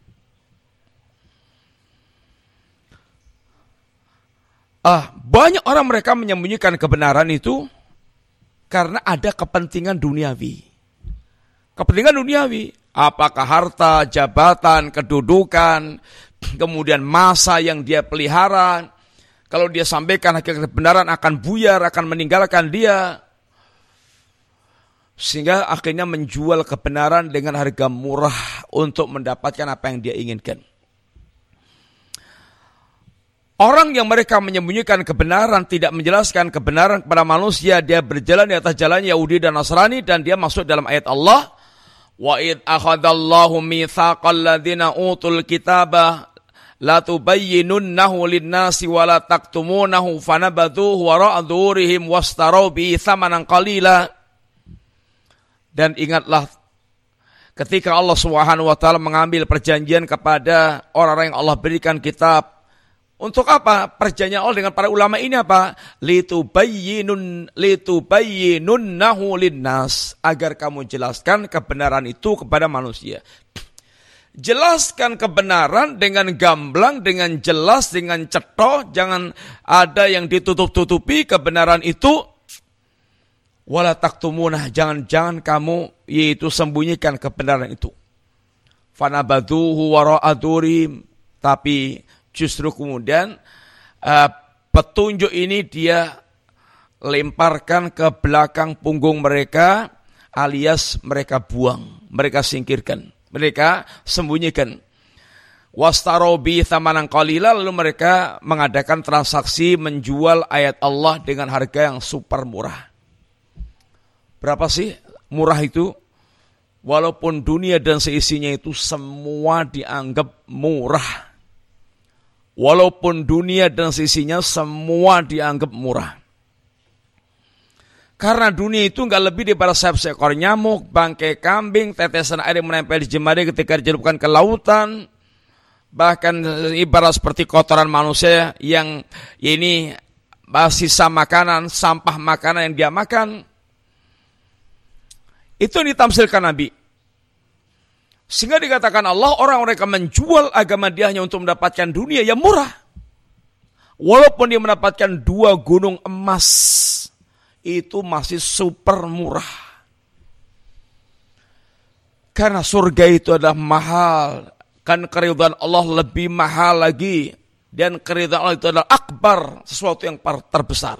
Banyak orang mereka menyembunyikan kebenaran itu karena ada kepentingan duniawi. Kepentingan duniawi, apakah harta, jabatan, kedudukan, kemudian masa yang dia pelihara. Kalau dia sampaikan hakikat kebenaran akan buyar, akan meninggalkan dia. Sehingga akhirnya menjual kebenaran dengan harga murah untuk mendapatkan apa yang dia inginkan. Orang yang mereka menyembunyikan kebenaran, tidak menjelaskan kebenaran kepada manusia, dia berjalan di atas jalan Yahudi dan Nasrani, dan dia masuk dalam ayat Allah, wa id akhadallahu mitsaqal ladzina utul kitaba la tubayyinunnahu lin-nasi wa la taktumunahu fanabadhuhu wara'a dhuhurihim wastarau bi tsamanan qalila. Dan ingatlah ketika Allah Subhanahu wa taala mengambil perjanjian kepada orang-orang yang Allah berikan kitab. Untuk apa? Perjanjian Allah dengan para ulama ini apa? Litubayyinunnahu linnas, agar kamu jelaskan kebenaran itu kepada manusia. Jelaskan kebenaran dengan gamblang, dengan jelas, dengan cetok, jangan ada yang ditutup-tutupi kebenaran itu. Wala taktumunah, jangan kamu yaitu sembunyikan kebenaran itu. Fanabadhuhu wara'a dhurim, tapi justru kemudian petunjuk ini dia lemparkan ke belakang punggung mereka, alias mereka buang, mereka singkirkan, mereka sembunyikan. Wastarau bi tsamanan qalila, lalu mereka mengadakan transaksi menjual ayat Allah dengan harga yang super murah. Berapa sih murah itu? Walaupun dunia dan seisinya itu semua dianggap murah. Walaupun dunia dan sisinya semua dianggap murah. Karena dunia itu enggak lebih daripada seekor nyamuk, bangkai kambing, tetesan air yang menempel di jemari ketika dicelupkan ke lautan. Bahkan ibarat seperti kotoran manusia yang ini sisa makanan, sampah makanan yang dia makan. Itu yang ditamsilkan Nabi. Sehingga dikatakan Allah, orang mereka menjual agama dia hanya untuk mendapatkan dunia yang murah. Walaupun dia mendapatkan 2 gunung emas, itu masih super murah. Karena surga itu adalah mahal. Kan keridhaan Allah lebih mahal lagi. Dan keridhaan Allah itu adalah akbar, sesuatu yang terbesar.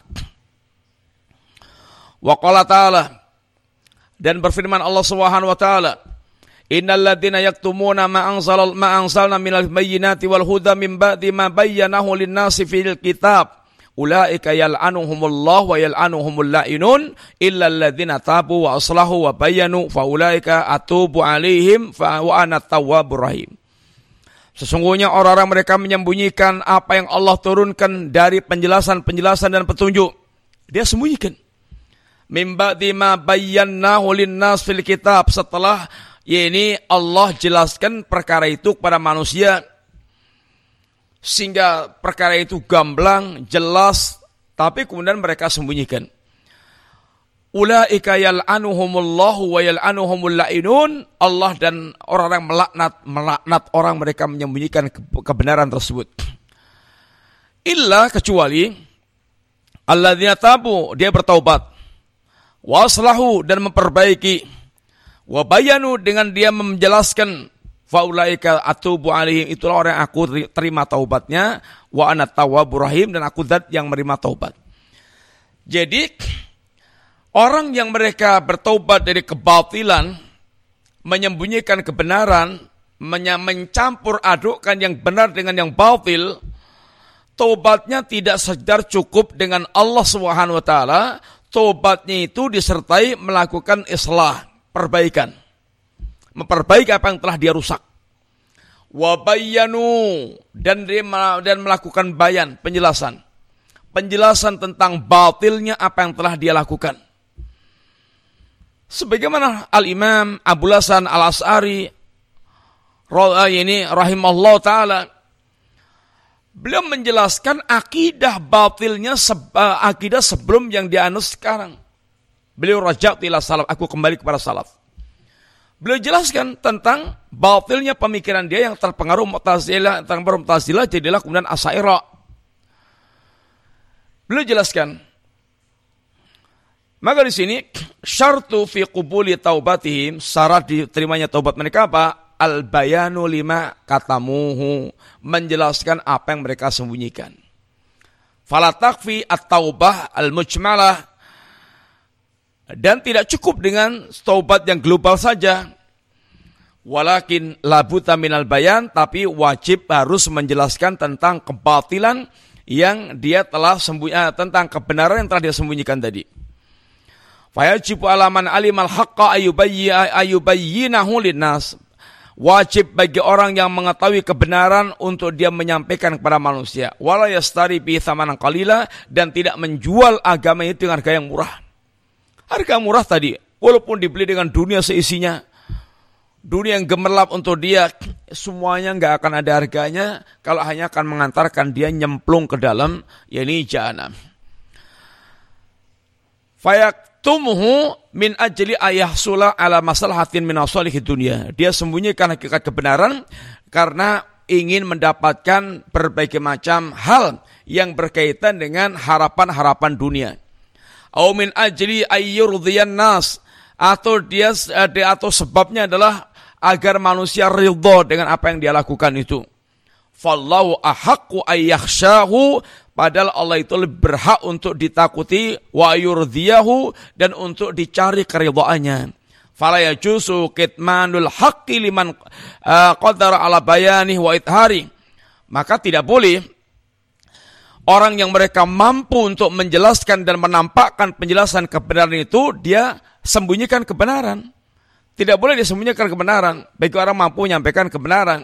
Wa qala ta'ala, dan berfirman Allah Subhanahu wa taala, innal ladzina yaktumuna ma anzalna minal bayyinati wal huda min ba'di ma bayyanahu lin-nasi fil kitab ulaika yal'anuhumullah wa yal'anuhumul la'inun illa alladzina tabu wa aslahu wa bayyanu fa ulaika atubu 'alaihim fa wa ana tawwabur rahim. Sesungguhnya orang-orang mereka menyembunyikan apa yang Allah turunkan dari penjelasan-penjelasan dan petunjuk. Dia sembunyikan. Min ba'di ma bayyanahu lin-nas fil kitab, setelah ini Allah jelaskan perkara itu kepada manusia sehingga perkara itu gamblang, jelas, tapi kemudian mereka sembunyikan. Ulaika yal'anuhumullahu wa yal'anuhumul la'inun. Allah dan orang-orang melaknat orang mereka menyembunyikan kebenaran tersebut. Illa, kecuali alladzina tabu, dia bertaubat, wa aslahu, dan memperbaiki, wa bayanu, dengan dia menjelaskan, fa ulaika atubu alaihim, itulah orang yang aku terima taubatnya, wa ana tawwabur rahim, dan aku zat yang menerima taubat. Jadi orang yang mereka bertaubat dari kebatilan, menyembunyikan kebenaran, mencampur adukkan yang benar dengan yang batil, taubatnya tidak sekedar cukup dengan Allah Subhanahu wa taala, taubatnya itu disertai melakukan islah, perbaikan. Memperbaiki apa yang telah dia rusak. Wa bayyanu, dan melakukan bayan, penjelasan. Penjelasan tentang batilnya apa yang telah dia lakukan. Sebagaimana Al-Imam Abul Hasan Al-Asy'ari rahimahullah ta'ala, beliau menjelaskan akidah batilnya, akidah sebelum yang dianut sekarang. Beliau raja'tu ila salaf, aku kembali kepada salaf. Beliau jelaskan tentang batilnya pemikiran dia yang terpengaruh Mu'tazilah, jadilah kemudian Asy'ariyah. Beliau jelaskan, maka di sini syartu fi qubuli taubatihim, syarat diterimanya taubat mereka apa? Al-bayanu lima katamuhu, menjelaskan apa yang mereka sembunyikan. Fala takfi at-taubah al-mujmalah, dan tidak cukup dengan taubat yang global saja. Walakin labuta minal bayan, tapi wajib harus menjelaskan tentang kebatilan yang dia telah tentang kebenaran yang telah dia sembunyikan tadi. Fayajibu alaman alimal haqqa ayubayyinahu linnas. Wajib bagi orang yang mengetahui kebenaran untuk dia menyampaikan kepada manusia. Wala yastari bi thamanan qalila, dan tidak menjual agama itu dengan harga yang murah. Harga murah tadi, walaupun dibeli dengan dunia seisinya, dunia yang gemerlap untuk dia, semuanya enggak akan ada harganya kalau hanya akan mengantarkan dia nyemplung ke dalam jahanam. Fayaktumuhu min ajli ayahsula ala maslahatin min asalihid dunia. Dia sembunyikan hakikat kebenaran karena ingin mendapatkan berbagai macam hal yang berkaitan dengan harapan-harapan dunia. Au min ajli ayyurdiyan nas, atau sebabnya adalah agar manusia ridha dengan apa yang dia lakukan itu. Fallahu ahaqqu ayyakhshahu, padahal Allah itu lebih berhak untuk ditakuti, wa yurdiyahu, dan untuk dicari keridhaannya. Fala yajuzu kitmanul haqqi liman qadara ala bayanih wa ithari. Maka tidak boleh orang yang mereka mampu untuk menjelaskan dan menampakkan penjelasan kebenaran itu, dia sembunyikan kebenaran. Tidak boleh disembunyikan kebenaran bagi orang mampu menyampaikan kebenaran.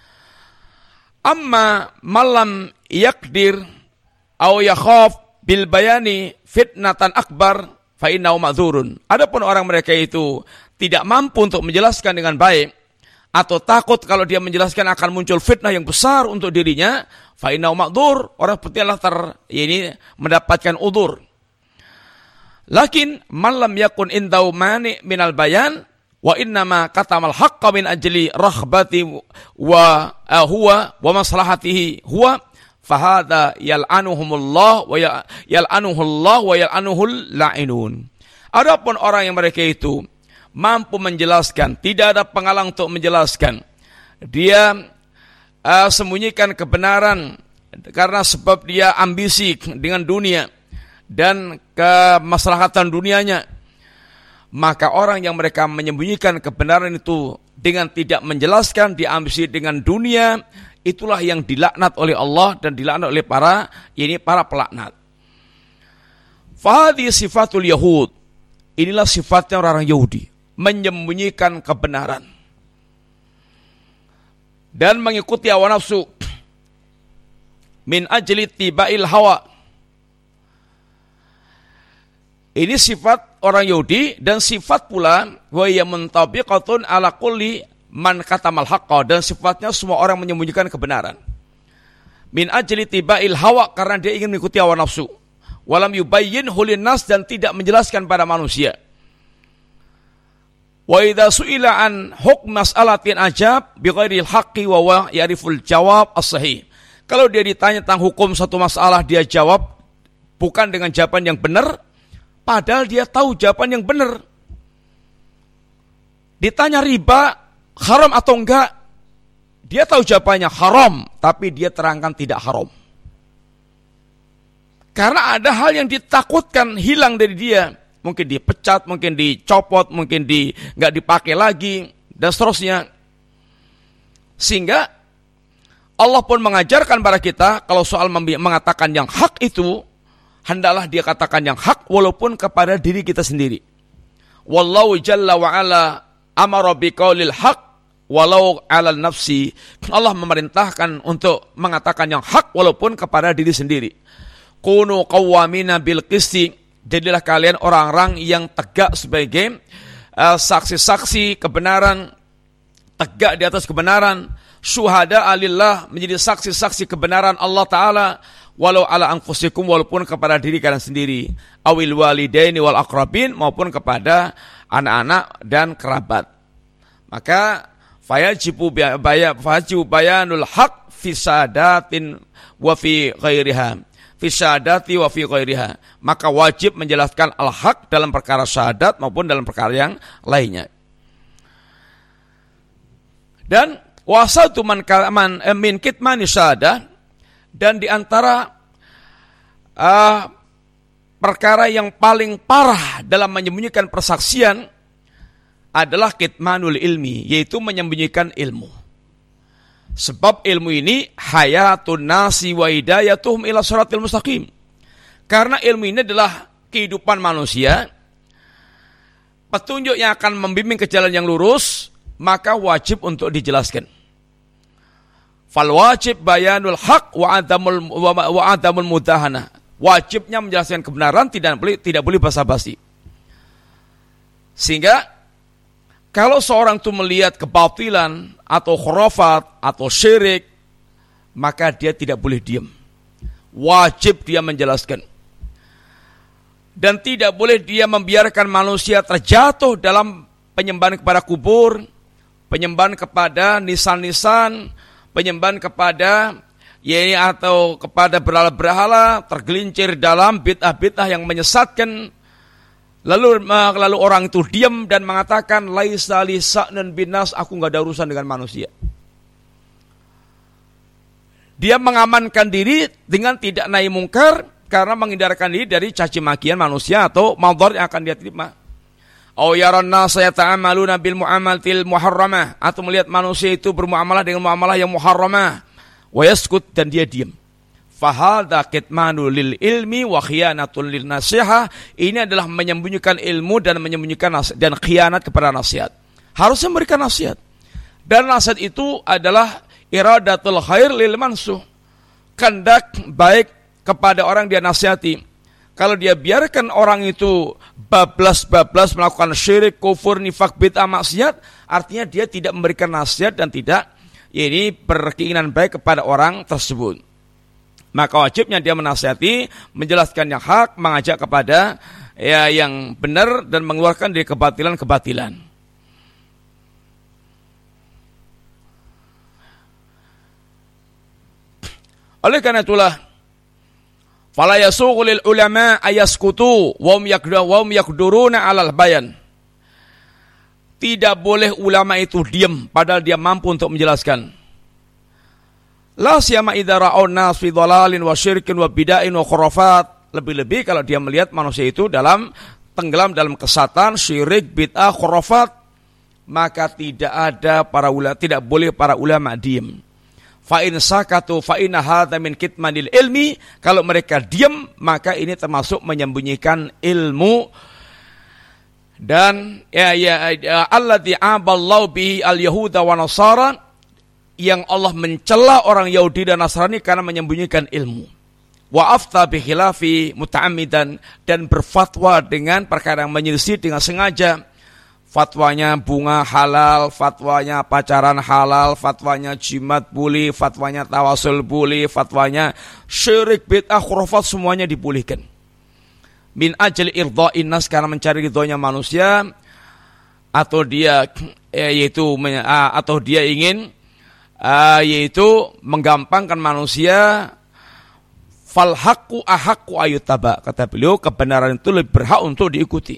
Amma malam yakdir au yakhaf bil bayani fitnatan akbar fa innahu ma'dzurun. Adapun orang mereka itu tidak mampu untuk menjelaskan dengan baik, atau takut kalau dia menjelaskan akan muncul fitnah yang besar untuk dirinya, fa innahu ma'dzur, orang seperti Allah mendapatkan udzur. Lakin man lam yakun indau mani minal bayan Wa innama katamal haqqa min ajli raghbati wa huwa wa maslahatihi huwa fahadha yal'anuhumullah wa yal'anuhullah wa yal'anuhul la'inun. Adapun orang yang mereka itu mampu menjelaskan, tidak ada penghalang untuk menjelaskan, dia sembunyikan kebenaran karena sebab dia ambisi dengan dunia dan kemaslahatan dunianya, maka orang yang mereka menyembunyikan kebenaran itu dengan tidak menjelaskan, diambisi dengan dunia, itulah yang dilaknat oleh Allah dan dilaknat oleh para pelaknat. Fahadhi sifatul Yahud. Inilah sifatnya orang Yahudi, menyembunyikan kebenaran dan mengikuti hawa nafsu min ajli tibail hawa. Ini sifat orang Yahudi dan sifat pula wa ya muntabiqatun ala kulli man katamal haqqa, dan sifatnya semua orang menyembunyikan kebenaran. Min ajli tibail hawa, karena dia ingin mengikuti hawa nafsu. Walam yubayyin hulin nas, dan tidak menjelaskan pada manusia. Wa idza su'ila an hukm mas'alatin ajab bi ghairil haqqi wa huwa ya'riful jawab as-sahih. Kalau dia ditanya tentang hukum satu masalah, dia jawab bukan dengan jawaban yang benar, padahal dia tahu jawaban yang benar. Ditanya riba haram atau enggak, dia tahu jawabannya haram, tapi dia terangkan tidak haram. Karena ada hal yang ditakutkan hilang dari dia. Mungkin dipecat, mungkin dicopot, mungkin nggak dipakai lagi, dan seterusnya. Sehingga Allah pun mengajarkan pada kita, kalau soal mengatakan yang hak itu, hendaklah dia katakan yang hak walaupun kepada diri kita sendiri. Wallahu jalla wa ala amara biqaulil haq walau 'alal nafsi. Allah memerintahkan untuk mengatakan yang hak walaupun kepada diri sendiri. Kunu qawwamina bil qisti. Jadilah kalian orang-orang yang tegak sebagai saksi-saksi kebenaran, tegak di atas kebenaran. Syuhada alillah, menjadi saksi-saksi kebenaran Allah Ta'ala. Walau ala anfusikum, walaupun kepada diri kalian sendiri. Awil walidaini wal aqrabin, maupun kepada anak-anak dan kerabat. Maka fayajibu bayanul haq fi sadatin wa fi ghairiha. Fi sadati wa fi ghairiha. Maka wajib menjelaskan al-haq dalam perkara syahadat maupun dalam perkara yang lainnya. Dan wasatu man min kitmani syahadah, dan di antara perkara yang paling parah dalam menyembunyikan persaksian adalah kitmanul ilmi, yaitu menyembunyikan ilmu. Sebab ilmu ini hayatun nasi wa hidayatuhum ila shiratil mustaqim. Karena ilmu ini adalah kehidupan manusia, petunjuk yang akan membimbing ke jalan yang lurus, maka wajib untuk dijelaskan. Fal wajib bayanul haq wa adamul mudahana. Wajibnya menjelaskan kebenaran, tidak boleh basa-basi. Sehingga kalau seorang itu melihat kebatilan atau khurafat atau syirik, maka dia tidak boleh diam. Wajib dia menjelaskan. Dan tidak boleh dia membiarkan manusia terjatuh dalam penyembahan kepada kubur, penyembahan kepada nisan-nisan, penyembahan kepada atau kepada berhala-berhala, tergelincir dalam bid'ah-bid'ah yang menyesatkan. Lalu orang itu diam dan mengatakan laisa li sa'nun binas, aku enggak ada urusan dengan manusia. Dia mengamankan diri dengan tidak nahi mungkar karena menghindarkan diri dari caci makian manusia atau madhar yang akan dia terima. Aw yaran nas yata'amaluna bil mu'amalatil muharramah, atau melihat manusia itu bermuamalah dengan muamalah yang muharramah, wa yaskut, dan dia diam. Fahadha kitmanu lil ilmi wa khiyanatul lil nasiha. Ini adalah menyembunyikan ilmu dan menyembunyikan dan khianat kepada nasihat. Harusnya memberikan nasihat. Dan nasihat itu adalah iradatul khair lil mansuh. Kehendak baik kepada orang dia nasihati. Kalau dia biarkan orang itu bablas-bablas melakukan syirik, kufur, nifak, bid'ah, maksiat, artinya dia tidak memberikan nasihat dan tidak berkeinginan baik kepada orang tersebut. Maka wajibnya dia menasihati, menjelaskan yang hak, mengajak kepada yang benar dan mengeluarkan dari kebatilan-kebatilan. Oleh karena itulah fala yasuqu lil ulama ayaskutu wa hum yaqduruna 'alal bayan. Tidak boleh ulama itu diam padahal dia mampu untuk menjelaskan. La siyama idza ra'aw nas fi dhalalin wa syirkin wa bid'ain wa khurafat. Lebih-lebih kalau dia melihat manusia itu tenggelam dalam kesatan, syirik, bid'ah, khurafat, maka tidak boleh para ulama diam. Fa in sakatu fa inna hadza min kitmanil ilmi. Kalau mereka diam, maka ini termasuk menyembunyikan ilmu. Dan alladzi aballahu bihi al-yahuda wa nasara, yang Allah mencela orang Yahudi dan Nasrani karena menyembunyikan ilmu. Wa afta bi khilafi muta'ammidan, dan berfatwa dengan perkara yang menyelisih dengan sengaja. Fatwanya bunga halal, fatwanya pacaran halal, fatwanya jimat boleh, fatwanya tawasul boleh, fatwanya syirik, bid'ah, khurafat, semuanya dibolehkan. Min ajli irdha'in nas, karena mencari ridhonya manusia, atau dia ingin menggampangkan manusia. Fal haqqu ahaqqu ayyutaba, kata beliau, kebenaran itu lebih berhak untuk diikuti.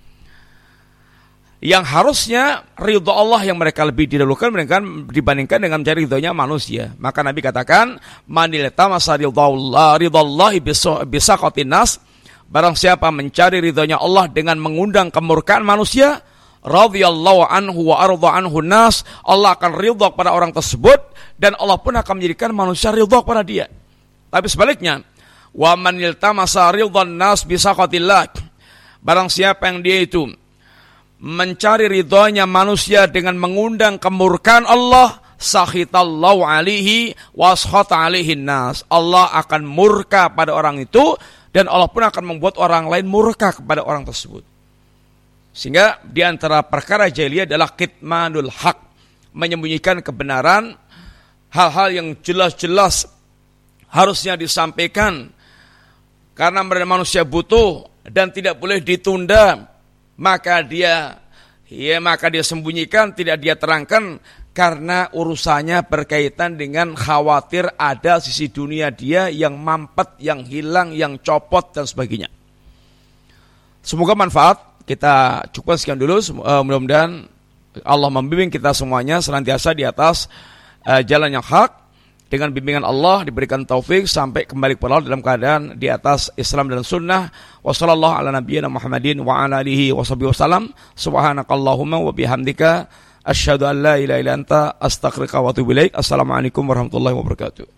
Yang harusnya ridha Allah yang mereka lebih didahulukan dibandingkan dengan mencari ridhonya manusia. Maka Nabi katakan, manil tamasa ridallahi bisaqatin nas, barang siapa mencari ridhonya Allah dengan mengundang kemurkaan manusia, radhiyallahu anhu wa arda anhu nas, Allah akan ridha kepada orang tersebut dan Allah pun akan menjadikan manusia ridha kepada dia. Tapi sebaliknya, wa man iltamasa ridhan nas bisaqatillah, barang siapa yang dia itu mencari ridhonya manusia dengan mengundang kemurkaan Allah, sakhitallahu alaihi waskhata alaihin nas, Allah akan murka pada orang itu dan Allah pun akan membuat orang lain murka kepada orang tersebut. Sehingga di antara perkara jahiliyah adalah kitmanul haq, menyembunyikan kebenaran, hal-hal yang jelas-jelas harusnya disampaikan karena manusia butuh dan tidak boleh ditunda, maka dia sembunyikan, tidak dia terangkan karena urusannya berkaitan dengan khawatir ada sisi dunia dia yang mampet, yang hilang, yang copot dan sebagainya. Semoga manfaat. Kita cukup sekian dulu. Mudah-mudahan Allah membimbing kita semuanya senantiasa di atas jalan yang hak. Dengan bimbingan Allah diberikan taufik sampai kembali kepada Allah dalam keadaan di atas Islam dan Sunnah. Wassallallahu ala nabiyyina Muhammadin wa ala alihi washabihi wasallam. Subhanakallahumma wa bihamdika asyhadu an la ilaha illa anta astaghfiruka wa atubu ilaik. Assalamualaikum warahmatullahi wabarakatuh.